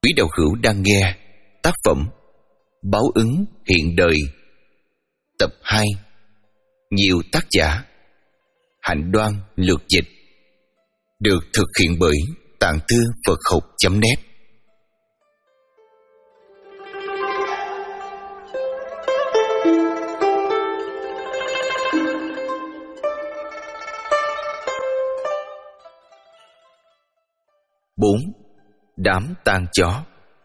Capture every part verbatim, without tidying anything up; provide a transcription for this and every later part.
Quý đạo hữu đang nghe tác phẩm Báo ứng hiện đời, tập hai, nhiều tác giả, Hạnh Đoan lược dịch, được thực hiện bởi Tạng Thư Phật Học chấm net. bốn. Đám tang chó.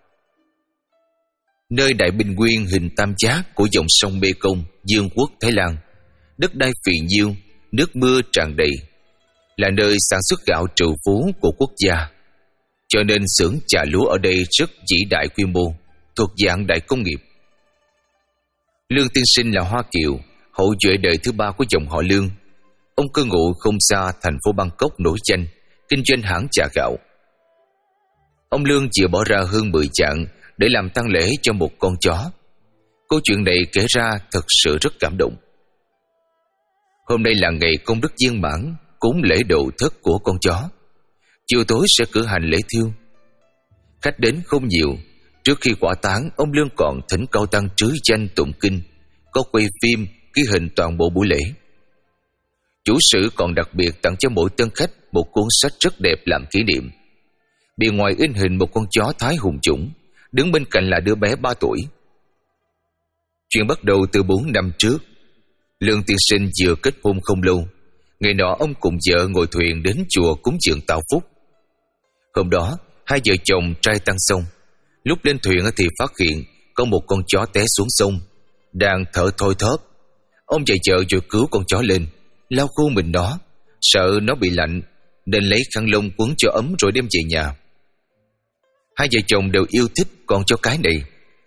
Nơi Đại Bình Nguyên hình tam giác của dòng sông Mê Công, Dương quốc Thái Lan, đất đai phì nhiêu, nước mưa tràn đầy, là nơi sản xuất gạo trù phú của quốc gia. Cho nên xưởng chà lúa ở đây rất vĩ đại quy mô, thuộc dạng đại công nghiệp. Lương tiên sinh là Hoa Kiều, hậu duệ đời thứ ba của dòng họ Lương. Ông cư ngụ không xa thành phố Bangkok nổi danh, kinh doanh hãng chà gạo. Ông Lương vừa bỏ ra hơn mười vạn để làm tang lễ cho một con chó. Câu chuyện này kể ra thật sự rất cảm động. Hôm nay là ngày công đức viên mãn, cúng lễ độ thất của con chó. Chiều tối sẽ cử hành lễ thiêu. Khách đến không nhiều. Trước khi quả táng, ông Lương còn thỉnh cao tăng trứ danh tụng kinh, có quay phim ghi hình toàn bộ buổi lễ. Chủ sự còn đặc biệt tặng cho mỗi tân khách một cuốn sách rất đẹp làm kỷ niệm. Bề ngoài in hình một con chó Thái hùng dũng, đứng bên cạnh là đứa bé ba tuổi. Chuyện bắt đầu từ bốn năm trước. Lương tiên sinh vừa kết hôn không lâu. Ngày nọ ông cùng vợ ngồi thuyền đến chùa cúng dường tạo phúc. Hôm đó hai vợ chồng trai tăng xong. Lúc lên thuyền thì phát hiện có một con chó té xuống sông, đang thở thoi thóp. Ông chạy vợ rồi cứu con chó lên, lau khô mình nó, sợ nó bị lạnh nên lấy khăn lông quấn cho ấm rồi đem về nhà. Hai vợ chồng đều yêu thích con chó cái này.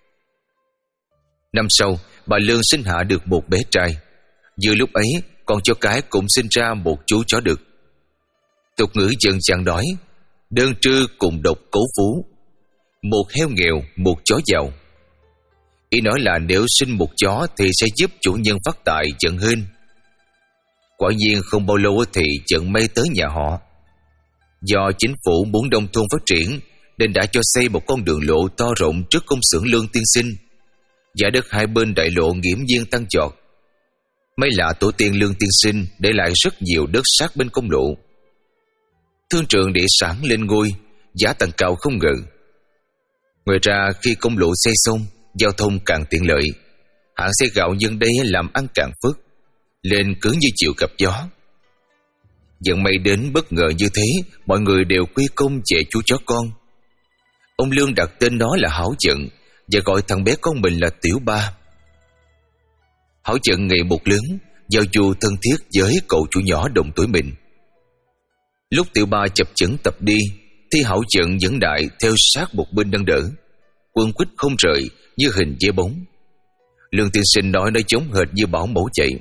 Năm sau, bà Lương sinh hạ được một bé trai. Vừa lúc ấy, con chó cái cũng sinh ra một chú chó đực. Tục ngữ dân gian nói, đơn trư cùng độc cấu phú, một heo nghèo, một chó giàu. Ý nói là nếu sinh một chó thì sẽ giúp chủ nhân phát tài vận hên. Quả nhiên không bao lâu thì vận may tới nhà họ. Do chính phủ muốn nông thôn phát triển nên đã cho xây một con đường lộ to rộng trước công xưởng Lương tiên sinh. Giá đất hai bên đại lộ nghiễm nhiên tăng chọt. May lạ tổ tiên Lương tiên sinh để lại rất nhiều đất sát bên công lộ. Thương trường địa sản lên ngôi, giá tăng cao không ngờ. Ngoài ra khi công lộ xây xong, giao thông càng tiện lợi, hãng xe gạo nhân đây làm ăn càng phức, lên cứ như chịu gặp gió. Vận may đến bất ngờ như thế, mọi người đều quy công về chú chó con. Ông Lương đặt tên nó là Hảo Vận và gọi thằng bé con mình là Tiểu Ba. Hảo Vận ngày một lớn, giao du thân thiết với cậu chủ nhỏ đồng tuổi mình. Lúc Tiểu Ba chập chững tập đi thì Hảo Vận dẫn đại theo sát một bên nâng đỡ, quấn quýt không rời như hình dễ bóng. Lương tiên sinh nói nó giống hệt như bảo mẫu chạy.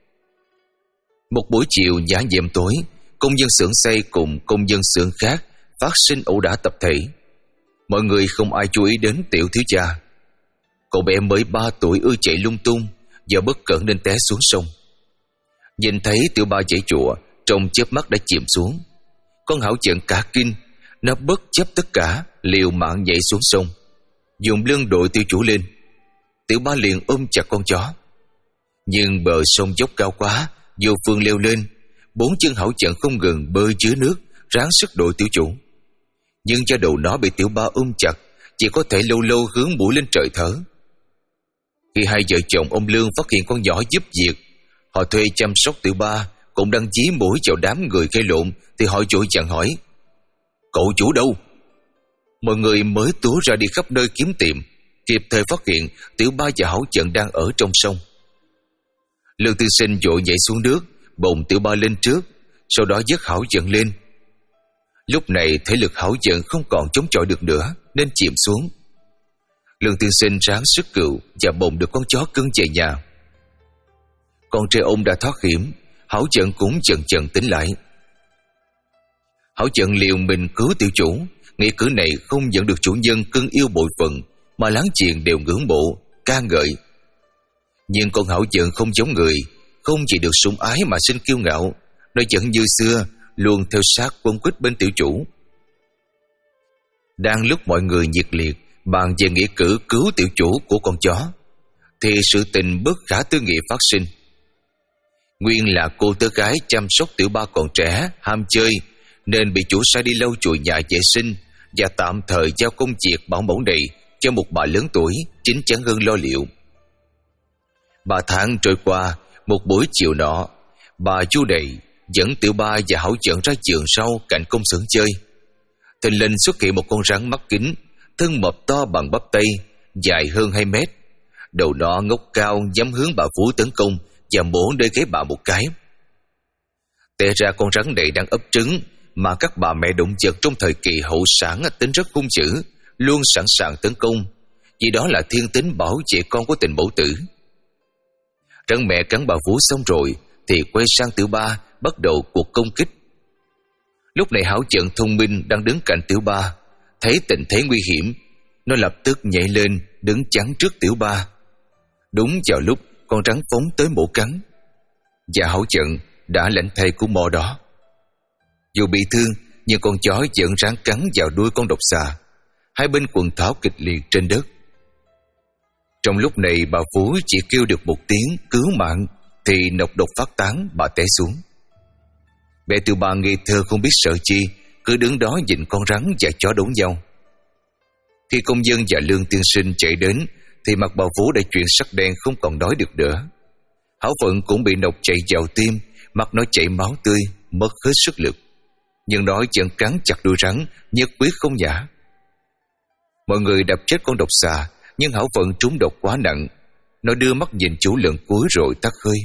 Một buổi chiều nhã nhẹm tối, công nhân xưởng xây cùng công nhân xưởng khác phát sinh ẩu đả tập thể. Mọi người không ai chú ý đến Tiểu thiếu gia. Cậu bé mới ba tuổi ưa chạy lung tung, do bất cẩn nên té xuống sông. Nhìn thấy Tiểu Ba giãy giụa, trong chớp mắt đã chìm xuống. Con Hảo Vận cả kinh, nó bất chấp tất cả, liều mạng nhảy xuống sông, dùng lưng đội Tiểu chủ lên. Tiểu Ba liền ôm chặt con chó. Nhưng bờ sông dốc cao quá, vô phương leo lên. Bốn chân Hảo Vận không ngừng bơi dưới nước, ráng sức đội Tiểu chủ. Nhưng do đầu nó bị Tiểu Ba ôm chặt, chỉ có thể lâu lâu hướng mũi lên trời thở. Khi hai vợ chồng ông Lương phát hiện con nhỏ giúp việc, họ thuê chăm sóc Tiểu Ba, cũng đăng chí mũi vào đám người gây lộn, thì họ vội vàng hỏi: "Cậu chủ đâu?" Mọi người mới túa ra đi khắp nơi kiếm tìm, kịp thời phát hiện Tiểu Ba và Hảo Vận đang ở trong sông. Lương tiên sinh vội nhảy xuống nước, bồng Tiểu Ba lên trước, sau đó dứt Hảo Vận lên. Lúc này thể lực Hảo Vận không còn chống chọi được nữa nên chìm xuống. Lương tiên sinh ráng sức cựu và bồng được con chó cưng về nhà. Con trai ông đã thoát hiểm, Hảo Vận cũng chần chần tỉnh lại. Hảo Vận liều mình cứu tiểu chủ, nghĩa cử này không dẫn được chủ nhân cưng yêu bội phận, mà láng giềng đều ngưỡng mộ, ca ngợi. Nhưng con Hảo Vận không giống người, không chỉ được sủng ái mà sinh kiêu ngạo, nó vẫn như xưa luôn theo sát quấn quýt bên tiểu chủ. Đang lúc mọi người nhiệt liệt bàn về nghĩa cử cứu tiểu chủ của con chó, thì sự tình bất khả tư nghị phát sinh. Nguyên là cô tớ gái chăm sóc tiểu ba còn trẻ, ham chơi, nên bị chủ sai đi lau chùi nhà vệ sinh và tạm thời giao công việc bảo mẫu này cho một bà lớn tuổi chín chắn hơn lo liệu. Ba tháng trôi qua, một buổi chiều nọ, bà Chu Đầy dẫn tiểu ba và Hảo Chận ra vườn sau cạnh công xưởng chơi. Thình lình xuất hiện một con rắn mắt kính, thân mập to bằng bắp tay, dài hơn hai mét. Đầu nó ngóc cao nhắm hướng bà Phú tấn công và mổ nơi gáy bà một cái. Té ra con rắn này đang ấp trứng, mà các bà mẹ động vật trong thời kỳ hậu sản tính rất hung dữ, luôn sẵn sàng tấn công, vì đó là thiên tính bảo vệ con của tình mẫu tử. Rắn mẹ cắn bà Phú xong rồi thì quay sang tiểu ba bắt đầu cuộc công kích. Lúc này Hảo Chận thông minh đang đứng cạnh tiểu ba, thấy tình thế nguy hiểm, nó lập tức nhảy lên đứng chắn trước tiểu ba. Đúng vào lúc con rắn phóng tới mổ cắn, và Hảo Chận đã lãnh thề của mò đó. Dù bị thương, nhưng con chó vẫn ráng cắn vào đuôi con độc xà. Hai bên quần thảo kịch liệt trên đất. Trong lúc này bà Phú chỉ kêu được một tiếng cứu mạng thì nọc độc phát tán, bà té xuống. Mẹ tiểu ba ngây thơ không biết sợ chi, cứ đứng đó nhìn con rắn và chó đấu nhau. Khi công dân và Lương tiên sinh chạy đến thì mặt bà Phú đã chuyển sắc đen, không còn nói được nữa. Hảo Vận cũng bị nọc chạy vào tim, mặt nó chảy máu tươi, mất hết sức lực, nhưng nó vẫn cắn chặt đuôi rắn, nhất quyết không nhả. Mọi người đập chết con độc xà, nhưng Hảo Vận trúng độc quá nặng. Nó đưa mắt nhìn chủ lần cuối rồi tắt hơi.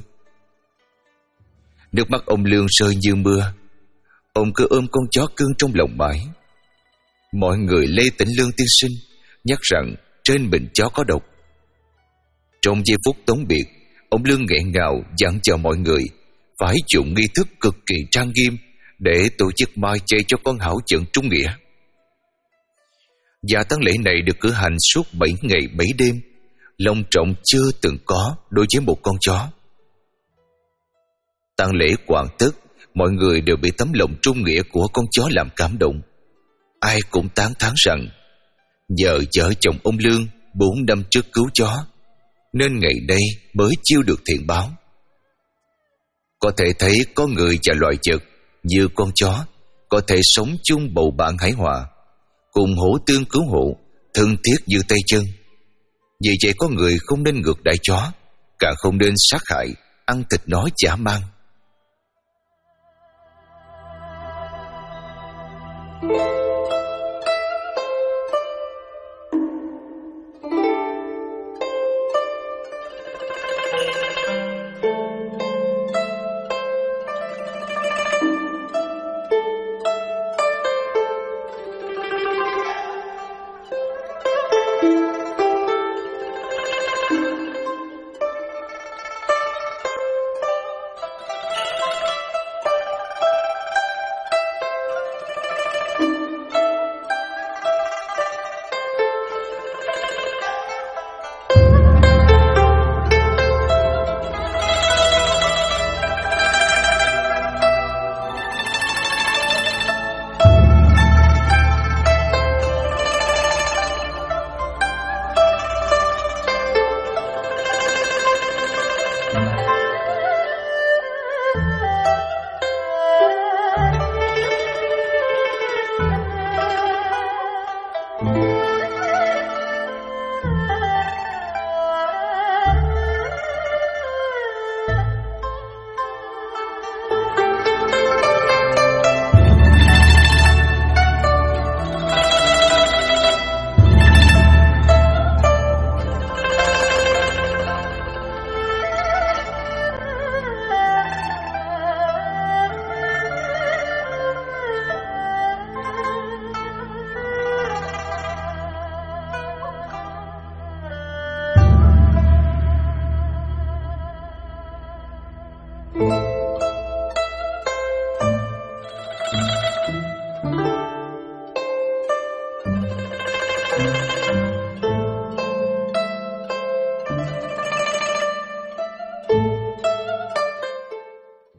Nước mắt ông Lương rơi như mưa. Ông cứ ôm con chó cưng trong lòng mãi. Mọi người lê tỉnh Lương tiên sinh, nhắc rằng trên mình chó có độc. Trong giây phút tống biệt, ông Lương nghẹn ngào dặn cho mọi người phải dùng nghi thức cực kỳ trang nghiêm để tổ chức mai chay cho con Hảo Chận trung nghĩa. Và tang lễ này được cử hành suốt bảy ngày bảy đêm, long trọng chưa từng có đối với một con chó. Tang lễ hoàn tất, mọi người đều bị tấm lòng trung nghĩa của con chó làm cảm động. Ai cũng tán thán rằng nhờ vợ chồng ông Lương bốn năm trước cứu chó, nên ngày nay mới chiêu được thiện báo. Có thể thấy có người và loài vật như con chó có thể sống chung bầu bạn hài hòa, cùng hỗ tương cứu hộ, thân thiết như tay chân. Vì vậy có người không nên ngược đãi chó, càng không nên sát hại, ăn thịt nó dã man.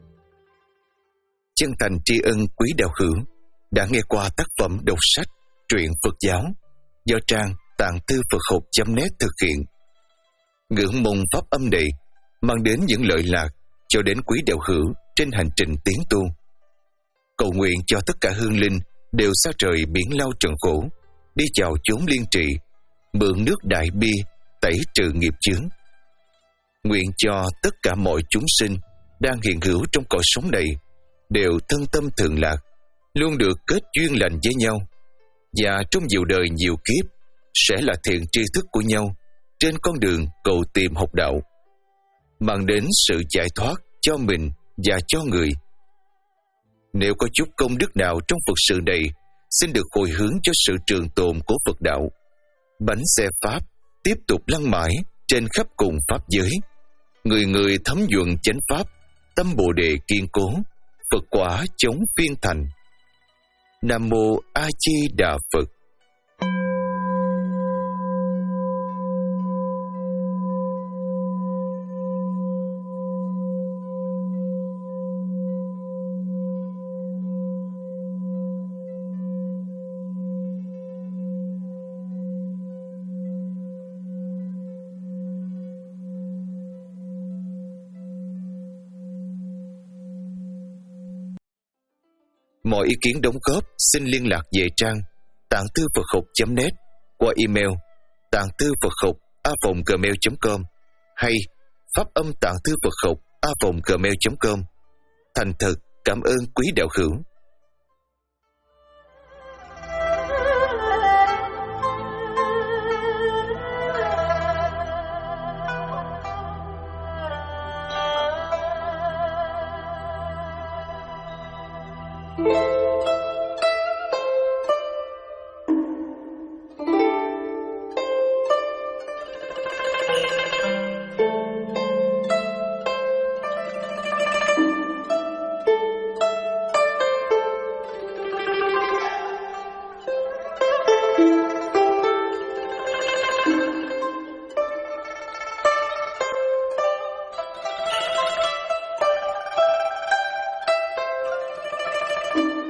Chân thành tri ân quý đạo hữu đã nghe qua tác phẩm đọc sách truyện Phật giáo do trang tạng thư Phật học chấm net thực hiện. Ngưỡng mong pháp âm này mang đến những lợi lạc cho đến quý đạo hữu trên hành trình tiến tu. Cầu nguyện cho tất cả hương linh đều xa trời biển lao trần khổ, đi chào chốn liên trị, mượn nước đại bi tẩy trừ nghiệp chướng. Nguyện cho tất cả mọi chúng sinh đang hiện hữu trong cõi sống này đều thân tâm thường lạc, luôn được kết duyên lành với nhau, và trong nhiều đời nhiều kiếp sẽ là thiện tri thức của nhau trên con đường cầu tìm học đạo, mang đến sự giải thoát cho mình và cho người. Nếu có chút công đức nào trong Phật sự này, xin được hồi hướng cho sự trường tồn của Phật đạo. Bánh xe Pháp tiếp tục lăn mãi trên khắp cùng Pháp giới. Người người thấm nhuận chánh Pháp, tâm Bồ Đề kiên cố, Phật quả chống phiên thành. Nam Mô A Di Đà Phật. Mọi ý kiến đóng góp xin liên lạc về trang tạng thư Phật học chấm net qua email tạng thư Phật học a còng gmail chấm com hay pháp âm tạng thư Phật học a còng gmail chấm com. Thành thật cảm ơn quý đạo hữu. Thank you.